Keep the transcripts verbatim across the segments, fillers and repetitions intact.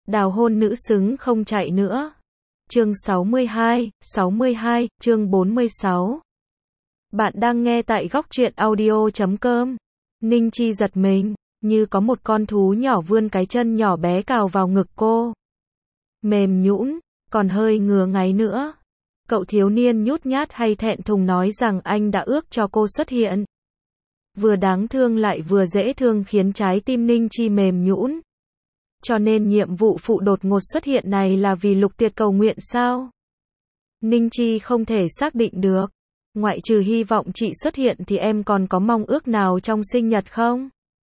Đào hôn nữ xứng không chạy nữa. Chương sáu mươi hai, sáu mươi hai, chương bốn mươi sáu. Bạn đang nghe tại góc truyện audio chấm com. Ninh Chi giật mình, như có một con thú nhỏ vươn cái chân nhỏ bé cào vào ngực cô. Mềm nhũn, còn hơi ngứa ngáy nữa. Cậu thiếu niên nhút nhát hay thẹn thùng nói rằng anh đã ước cho cô xuất hiện. Vừa đáng thương lại vừa dễ thương khiến trái tim Ninh Chi mềm nhũn. Cho nên nhiệm vụ phụ đột ngột xuất hiện này là vì Lục Tiệt cầu nguyện sao? Ninh Chi không thể xác định được. Ngoại trừ hy vọng chị xuất hiện thì em còn có mong ước nào trong sinh nhật không?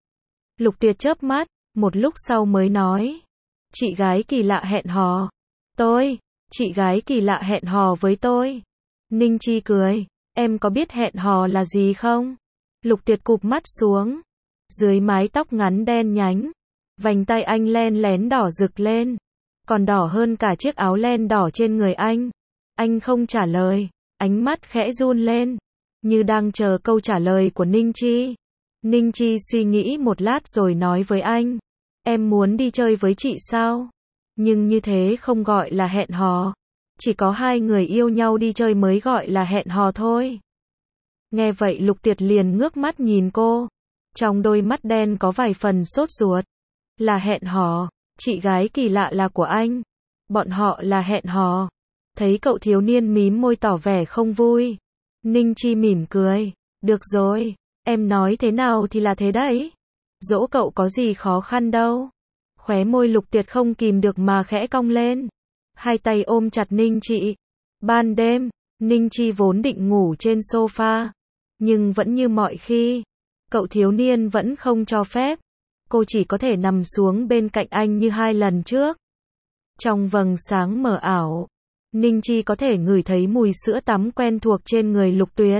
Lục Tiệt chớp mắt, một lúc sau mới nói. Chị gái kỳ lạ hẹn hò. Tôi, chị gái kỳ lạ hẹn hò với tôi. Ninh Chi cười, em có biết hẹn hò là gì không? Lục Tiệt cụp mắt xuống. Dưới mái tóc ngắn đen nhánh, vành tay anh len lén đỏ rực lên, còn đỏ hơn cả chiếc áo len đỏ trên người anh. Anh không trả lời, ánh mắt khẽ run lên, như đang chờ câu trả lời của Ninh Chi. Ninh Chi suy nghĩ một lát rồi nói với anh, em muốn đi chơi với chị sao? Nhưng như thế không gọi là hẹn hò, chỉ có hai người yêu nhau đi chơi mới gọi là hẹn hò thôi. Nghe vậy Lục Tiệt liền ngước mắt nhìn cô, trong đôi mắt đen có vài phần sốt ruột. Là hẹn hò, chị gái kỳ lạ là của anh. Bọn họ là hẹn hò. Thấy cậu thiếu niên mím môi tỏ vẻ không vui, Ninh Chi mỉm cười, được rồi, em nói thế nào thì là thế đấy. Dỗ cậu có gì khó khăn đâu. Khóe môi Lục Tiệt không kìm được mà khẽ cong lên. Hai tay ôm chặt Ninh Chi. Ban đêm, Ninh Chi vốn định ngủ trên sofa, nhưng vẫn như mọi khi, cậu thiếu niên vẫn không cho phép. Cô chỉ có thể nằm xuống bên cạnh anh như hai lần trước. Trong vầng sáng mờ ảo, Ninh Chi có thể ngửi thấy mùi sữa tắm quen thuộc trên người Lục Tuyệt.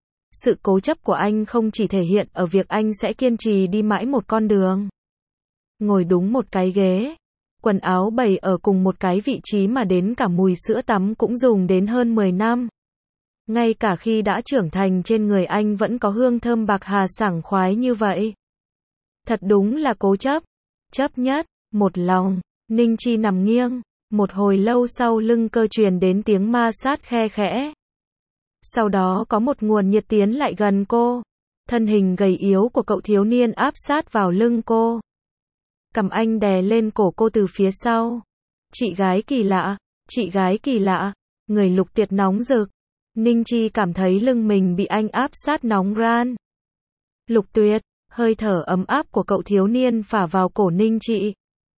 Sự cố chấp của anh không chỉ thể hiện ở việc anh sẽ kiên trì đi mãi một con đường. Ngồi đúng một cái ghế, quần áo bày ở cùng một cái vị trí mà đến cả mùi sữa tắm cũng dùng đến hơn mười năm. Ngay cả khi đã trưởng thành trên người anh vẫn có hương thơm bạc hà sảng khoái như vậy. Thật đúng là cố chấp. Chấp nhất, một lòng, Ninh Chi nằm nghiêng. Một hồi lâu sau lưng cơ truyền đến tiếng ma sát khe khẽ. Sau đó có một nguồn nhiệt tiến lại gần cô. Thân hình gầy yếu của cậu thiếu niên áp sát vào lưng cô. Cầm anh đè lên cổ cô từ phía sau. Chị gái kỳ lạ, chị gái kỳ lạ. Người Lục Tiệt nóng rực. Ninh Chi cảm thấy lưng mình bị anh áp sát nóng ran. Lục Tuyệt. Hơi thở ấm áp của cậu thiếu niên phả vào cổ Ninh Chi.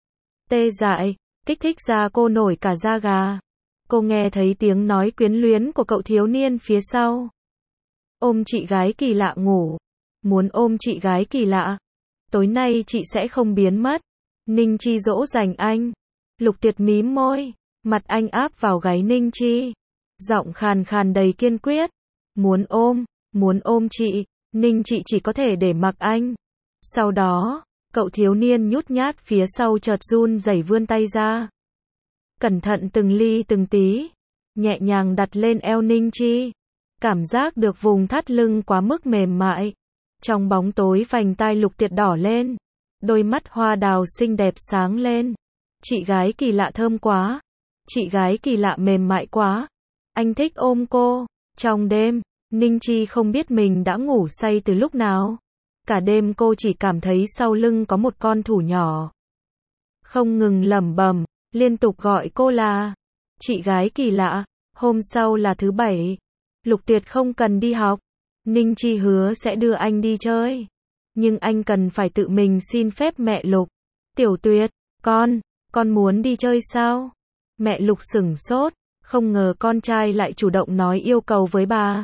Tê dại, kích thích ra cô nổi cả da gà. Cô nghe thấy tiếng nói quyến luyến của cậu thiếu niên phía sau. Ôm chị gái kỳ lạ ngủ. Muốn ôm chị gái kỳ lạ. Tối nay chị sẽ không biến mất. Ninh Chi dỗ dành anh. Lục Tuyệt mím môi. Mặt anh áp vào gáy Ninh Chi. Giọng khàn khàn đầy kiên quyết. Muốn ôm, muốn ôm chị. Ninh Chị chỉ có thể để mặc anh. Sau đó, cậu thiếu niên nhút nhát phía sau chợt run rẩy vươn tay ra. Cẩn thận từng ly từng tí, nhẹ nhàng đặt lên eo Ninh Chi. Cảm giác được vùng thắt lưng quá mức mềm mại. Trong bóng tối vành tai Lục Tiệt đỏ lên. Đôi mắt hoa đào xinh đẹp sáng lên. Chị gái kỳ lạ thơm quá. Chị gái kỳ lạ mềm mại quá. Anh thích ôm cô. Trong đêm, Ninh Chi không biết mình đã ngủ say từ lúc nào. Cả đêm cô chỉ cảm thấy sau lưng có một con thủ nhỏ. Không ngừng lẩm bẩm, liên tục gọi cô là chị gái kỳ lạ. Hôm sau là thứ bảy. Lục Tuyệt không cần đi học. Ninh Chi hứa sẽ đưa anh đi chơi. Nhưng anh cần phải tự mình xin phép mẹ Lục. Tiểu Tuyệt, con, con muốn đi chơi sao? Mẹ Lục sửng sốt, không ngờ con trai lại chủ động nói yêu cầu với bà.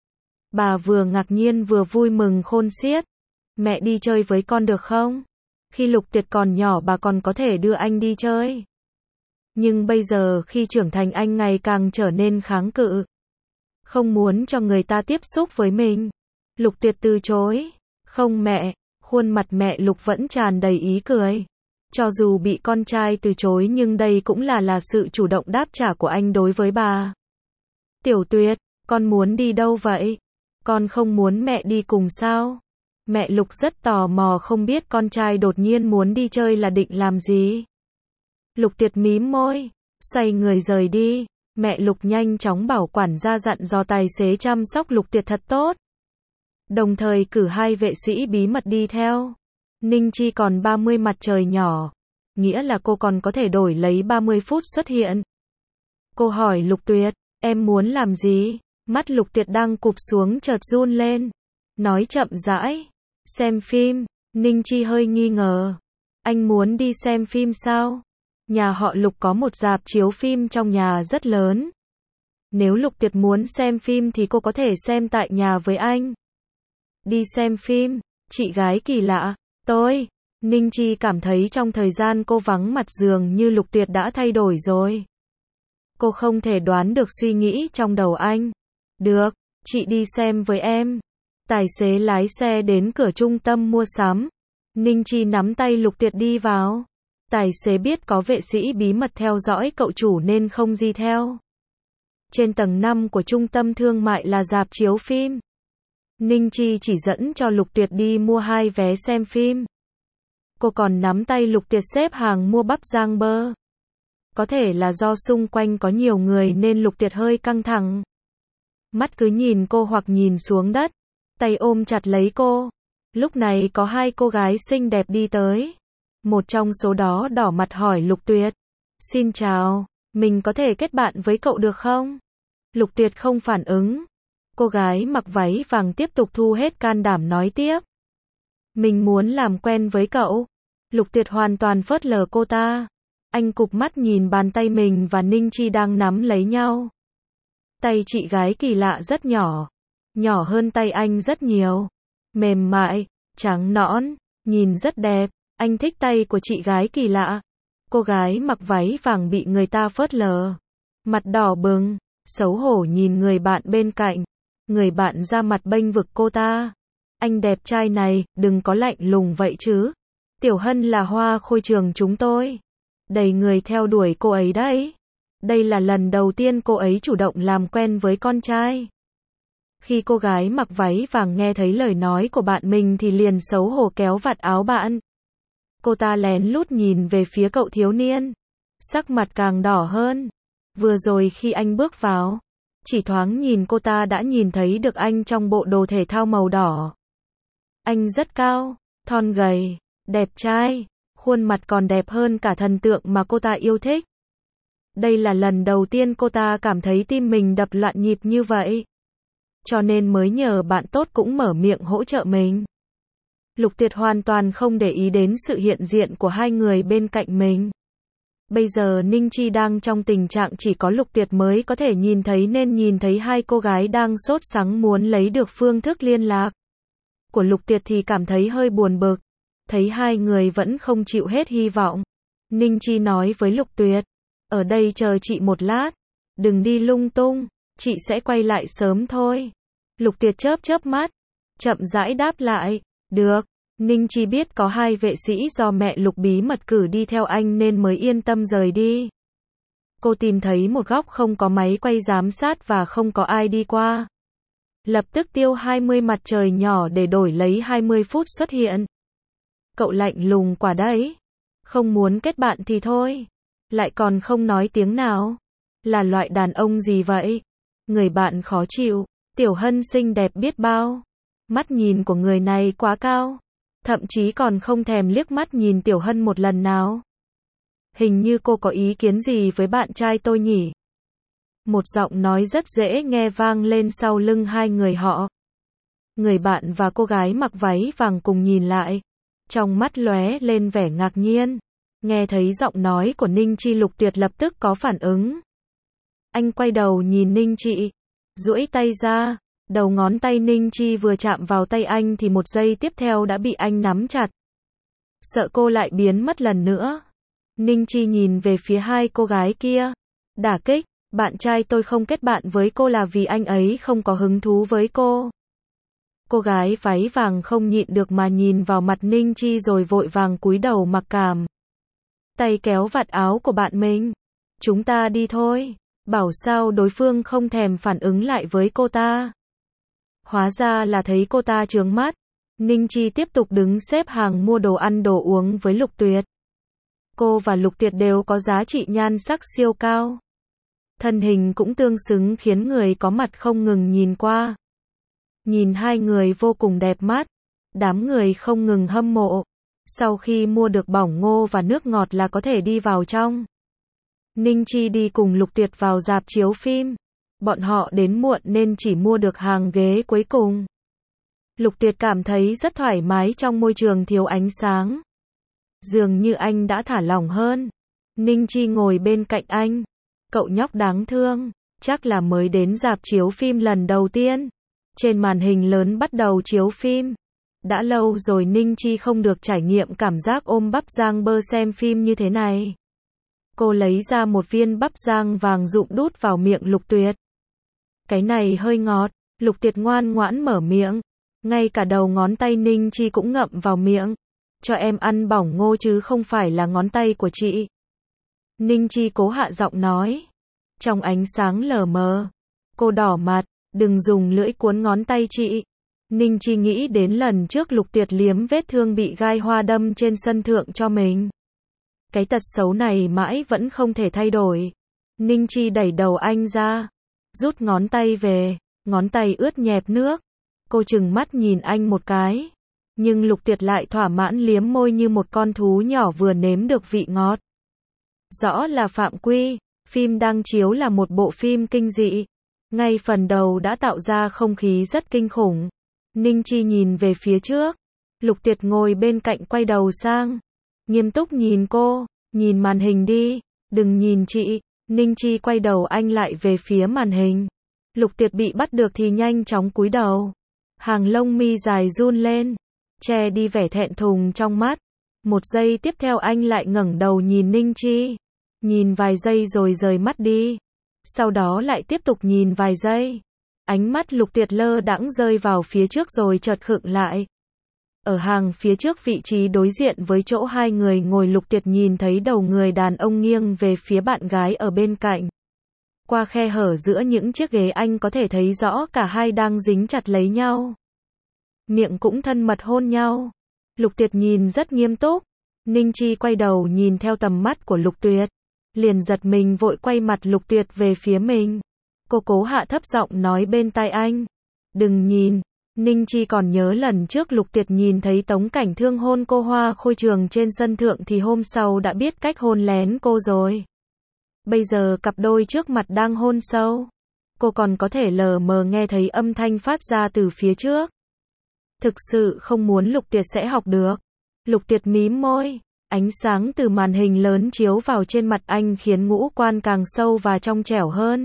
Bà vừa ngạc nhiên vừa vui mừng khôn xiết. Mẹ đi chơi với con được không? Khi Lục Tiệt còn nhỏ bà còn có thể đưa anh đi chơi. Nhưng bây giờ khi trưởng thành anh ngày càng trở nên kháng cự. Không muốn cho người ta tiếp xúc với mình. Lục Tiệt từ chối. Không mẹ, khuôn mặt mẹ Lục vẫn tràn đầy ý cười. Cho dù bị con trai từ chối nhưng đây cũng là là sự chủ động đáp trả của anh đối với bà. Tiểu Tuyệt, con muốn đi đâu vậy? Con không muốn mẹ đi cùng sao? Mẹ Lục rất tò mò không biết con trai đột nhiên muốn đi chơi là định làm gì. Lục Tuyệt mím môi, xoay người rời đi. Mẹ Lục nhanh chóng bảo quản gia dặn dò tài xế chăm sóc Lục Tuyệt thật tốt. Đồng thời cử hai vệ sĩ bí mật đi theo. Ninh Chi còn ba mươi mặt trời nhỏ. Nghĩa là cô còn có thể đổi lấy ba mươi phút xuất hiện. Cô hỏi Lục Tuyệt, em muốn làm gì? Mắt Lục Tuyệt đang cụp xuống chợt run lên. Nói chậm rãi, xem phim. Ninh Chi hơi nghi ngờ. Anh muốn đi xem phim sao? Nhà họ Lục có một rạp chiếu phim trong nhà rất lớn. Nếu Lục Tuyệt muốn xem phim thì cô có thể xem tại nhà với anh. Đi xem phim, chị gái kỳ lạ. Tôi, Ninh Chi cảm thấy trong thời gian cô vắng mặt dường như Lục Tuyệt đã thay đổi rồi. Cô không thể đoán được suy nghĩ trong đầu anh. Được, chị đi xem với em. Tài xế lái xe đến cửa trung tâm mua sắm. Ninh Chi nắm tay Lục Tuyệt đi vào. Tài xế biết có vệ sĩ bí mật theo dõi cậu chủ nên không di theo. Trên tầng năm của trung tâm thương mại là rạp chiếu phim. Ninh Chi chỉ dẫn cho Lục Tuyệt đi mua hai vé xem phim. Cô còn nắm tay Lục Tuyệt xếp hàng mua bắp rang bơ. Có thể là do xung quanh có nhiều người nên Lục Tuyệt hơi căng thẳng. Mắt cứ nhìn cô hoặc nhìn xuống đất. Tay ôm chặt lấy cô. Lúc này có hai cô gái xinh đẹp đi tới. Một trong số đó đỏ mặt hỏi Lục Tuyệt. Xin chào, mình có thể kết bạn với cậu được không? Lục Tuyệt không phản ứng. Cô gái mặc váy vàng tiếp tục thu hết can đảm nói tiếp. Mình muốn làm quen với cậu. Lục Tuyệt hoàn toàn phớt lờ cô ta. Anh cụp mắt nhìn bàn tay mình và Ninh Chi đang nắm lấy nhau. Tay chị gái kỳ lạ rất nhỏ. Nhỏ hơn tay anh rất nhiều. Mềm mại, trắng nõn, nhìn rất đẹp. Anh thích tay của chị gái kỳ lạ. Cô gái mặc váy vàng bị người ta phớt lờ. Mặt đỏ bừng, xấu hổ nhìn người bạn bên cạnh. Người bạn ra mặt bênh vực cô ta. Anh đẹp trai này, đừng có lạnh lùng vậy chứ. Tiểu Hân là hoa khôi trường chúng tôi. Đầy người theo đuổi cô ấy đấy. Đây là lần đầu tiên cô ấy chủ động làm quen với con trai. Khi cô gái mặc váy vàng nghe thấy lời nói của bạn mình thì liền xấu hổ kéo vạt áo bạn. Cô ta lén lút nhìn về phía cậu thiếu niên. Sắc mặt càng đỏ hơn. Vừa rồi khi anh bước vào, chỉ thoáng nhìn cô ta đã nhìn thấy được anh trong bộ đồ thể thao màu đỏ. Anh rất cao, thon gầy, đẹp trai, khuôn mặt còn đẹp hơn cả thần tượng mà cô ta yêu thích. Đây là lần đầu tiên cô ta cảm thấy tim mình đập loạn nhịp như vậy. Cho nên mới nhờ bạn tốt cũng mở miệng hỗ trợ mình. Lục Tuyệt hoàn toàn không để ý đến sự hiện diện của hai người bên cạnh mình. Bây giờ Ninh Chi đang trong tình trạng chỉ có Lục Tuyệt mới có thể nhìn thấy nên nhìn thấy hai cô gái đang sốt sắng muốn lấy được phương thức liên lạc của Lục Tuyệt thì cảm thấy hơi buồn bực. Thấy hai người vẫn không chịu hết hy vọng. Ninh Chi nói với Lục Tuyệt. Ở đây chờ chị một lát. Đừng đi lung tung. Chị sẽ quay lại sớm thôi. Lục Tuyệt chớp chớp mắt. Chậm rãi đáp lại. Được. Ninh Chi biết có hai vệ sĩ do mẹ Lục bí mật cử đi theo anh nên mới yên tâm rời đi. Cô tìm thấy một góc không có máy quay giám sát và không có ai đi qua. Lập tức tiêu hai mươi mặt trời nhỏ để đổi lấy hai mươi phút xuất hiện. Cậu lạnh lùng quả đấy. Không muốn kết bạn thì thôi. Lại còn không nói tiếng nào. Là loại đàn ông gì vậy? Người bạn khó chịu. Tiểu Hân xinh đẹp biết bao. Mắt nhìn của người này quá cao. Thậm chí còn không thèm liếc mắt nhìn Tiểu Hân một lần nào. Hình như cô có ý kiến gì với bạn trai tôi nhỉ? Một giọng nói rất dễ nghe vang lên sau lưng hai người họ. Người bạn và cô gái mặc váy vàng cùng nhìn lại. Trong mắt lóe lên vẻ ngạc nhiên. Nghe thấy giọng nói của Ninh Chi, Lục Tuyệt lập tức có phản ứng. Anh quay đầu nhìn Ninh Chi. Duỗi tay ra. Đầu ngón tay Ninh Chi vừa chạm vào tay anh thì một giây tiếp theo đã bị anh nắm chặt. Sợ cô lại biến mất lần nữa. Ninh Chi nhìn về phía hai cô gái kia. Đả kích. Bạn trai tôi không kết bạn với cô là vì anh ấy không có hứng thú với cô. Cô gái váy vàng không nhịn được mà nhìn vào mặt Ninh Chi rồi vội vàng cúi đầu mặc cảm. Tay kéo vạt áo của bạn mình. Chúng ta đi thôi. Bảo sao đối phương không thèm phản ứng lại với cô ta. Hóa ra là thấy cô ta trướng mắt. Ninh Chi tiếp tục đứng xếp hàng mua đồ ăn đồ uống với Lục Tuyệt. Cô và Lục Tuyệt đều có giá trị nhan sắc siêu cao. Thân hình cũng tương xứng khiến người có mặt không ngừng nhìn qua. Nhìn hai người vô cùng đẹp mắt. Đám người không ngừng hâm mộ. Sau khi mua được bỏng ngô và nước ngọt là có thể đi vào trong. Ninh Chi đi cùng Lục Tuyệt vào rạp chiếu phim. Bọn họ đến muộn nên chỉ mua được hàng ghế cuối cùng. Lục Tuyệt cảm thấy rất thoải mái trong môi trường thiếu ánh sáng. Dường như anh đã thả lỏng hơn. Ninh Chi ngồi bên cạnh anh. Cậu nhóc đáng thương, chắc là mới đến rạp chiếu phim lần đầu tiên. Trên màn hình lớn bắt đầu chiếu phim. Đã lâu rồi Ninh Chi không được trải nghiệm cảm giác ôm bắp rang bơ xem phim như thế này. Cô lấy ra một viên bắp rang vàng rụm đút vào miệng Lục Tuyệt. Cái này hơi ngọt, Lục Tuyệt ngoan ngoãn mở miệng. Ngay cả đầu ngón tay Ninh Chi cũng ngậm vào miệng. Cho em ăn bỏng ngô chứ không phải là ngón tay của chị. Ninh Chi cố hạ giọng nói. Trong ánh sáng lờ mờ. Cô đỏ mặt, đừng dùng lưỡi cuốn ngón tay chị. Ninh Chi nghĩ đến lần trước Lục Tuyệt liếm vết thương bị gai hoa đâm trên sân thượng cho mình. Cái tật xấu này mãi vẫn không thể thay đổi. Ninh Chi đẩy đầu anh ra. Rút ngón tay về. Ngón tay ướt nhẹp nước. Cô trừng mắt nhìn anh một cái. Nhưng Lục Tuyệt lại thỏa mãn liếm môi như một con thú nhỏ vừa nếm được vị ngọt. Rõ là phạm quy. Phim đang chiếu là một bộ phim kinh dị. Ngay phần đầu đã tạo ra không khí rất kinh khủng. Ninh Chi nhìn về phía trước. Lục Tuyệt ngồi bên cạnh quay đầu sang. Nghiêm túc nhìn cô. Nhìn màn hình đi. Đừng nhìn chị. Ninh Chi quay đầu anh lại về phía màn hình. Lục Tuyệt bị bắt được thì nhanh chóng cúi đầu. Hàng lông mi dài run lên. Che đi vẻ thẹn thùng trong mắt. Một giây tiếp theo anh lại ngẩng đầu nhìn Ninh Chi. Nhìn vài giây rồi rời mắt đi. Sau đó lại tiếp tục nhìn vài giây. Ánh mắt Lục Tuyệt lơ đãng rơi vào phía trước rồi chợt khựng lại. Ở hàng phía trước vị trí đối diện với chỗ hai người ngồi, Lục Tuyệt nhìn thấy đầu người đàn ông nghiêng về phía bạn gái ở bên cạnh. Qua khe hở giữa những chiếc ghế anh có thể thấy rõ cả hai đang dính chặt lấy nhau. Miệng cũng thân mật hôn nhau. Lục Tuyệt nhìn rất nghiêm túc. Ninh Chi quay đầu nhìn theo tầm mắt của Lục Tuyệt. Liền giật mình vội quay mặt Lục Tuyệt về phía mình. Cô cố hạ thấp giọng nói bên tai anh. Đừng nhìn. Ninh Chi còn nhớ lần trước Lục Tuyệt nhìn thấy Tống Cảnh Thương hôn cô Hoa Khôi Trường trên sân thượng thì hôm sau đã biết cách hôn lén cô rồi. Bây giờ cặp đôi trước mặt đang hôn sâu. Cô còn có thể lờ mờ nghe thấy âm thanh phát ra từ phía trước. Thực sự không muốn Lục Tuyệt sẽ học được. Lục Tuyệt mím môi. Ánh sáng từ màn hình lớn chiếu vào trên mặt anh khiến ngũ quan càng sâu và trong trẻo hơn.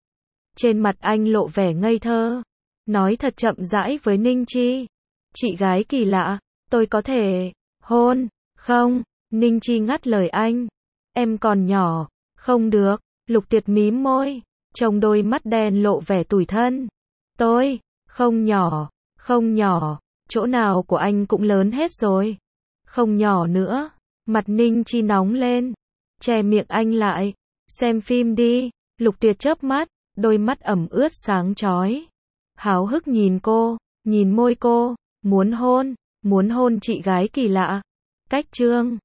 Trên mặt anh lộ vẻ ngây thơ. Nói thật chậm rãi với Ninh Chi. Chị gái kỳ lạ, tôi có thể hôn, không? Ninh Chi ngắt lời anh. Em còn nhỏ, không được. Lục Tuyệt mím môi, trong đôi mắt đen lộ vẻ tủi thân. Tôi, không nhỏ, không nhỏ, chỗ nào của anh cũng lớn hết rồi. Không nhỏ nữa. Mặt Ninh Chi nóng lên. Che miệng anh lại. Xem phim đi. Lục Tuyệt chớp mắt, đôi mắt ẩm ướt sáng chói. Háo hức nhìn cô, nhìn môi cô, muốn hôn, muốn hôn chị gái kỳ lạ. Cách chương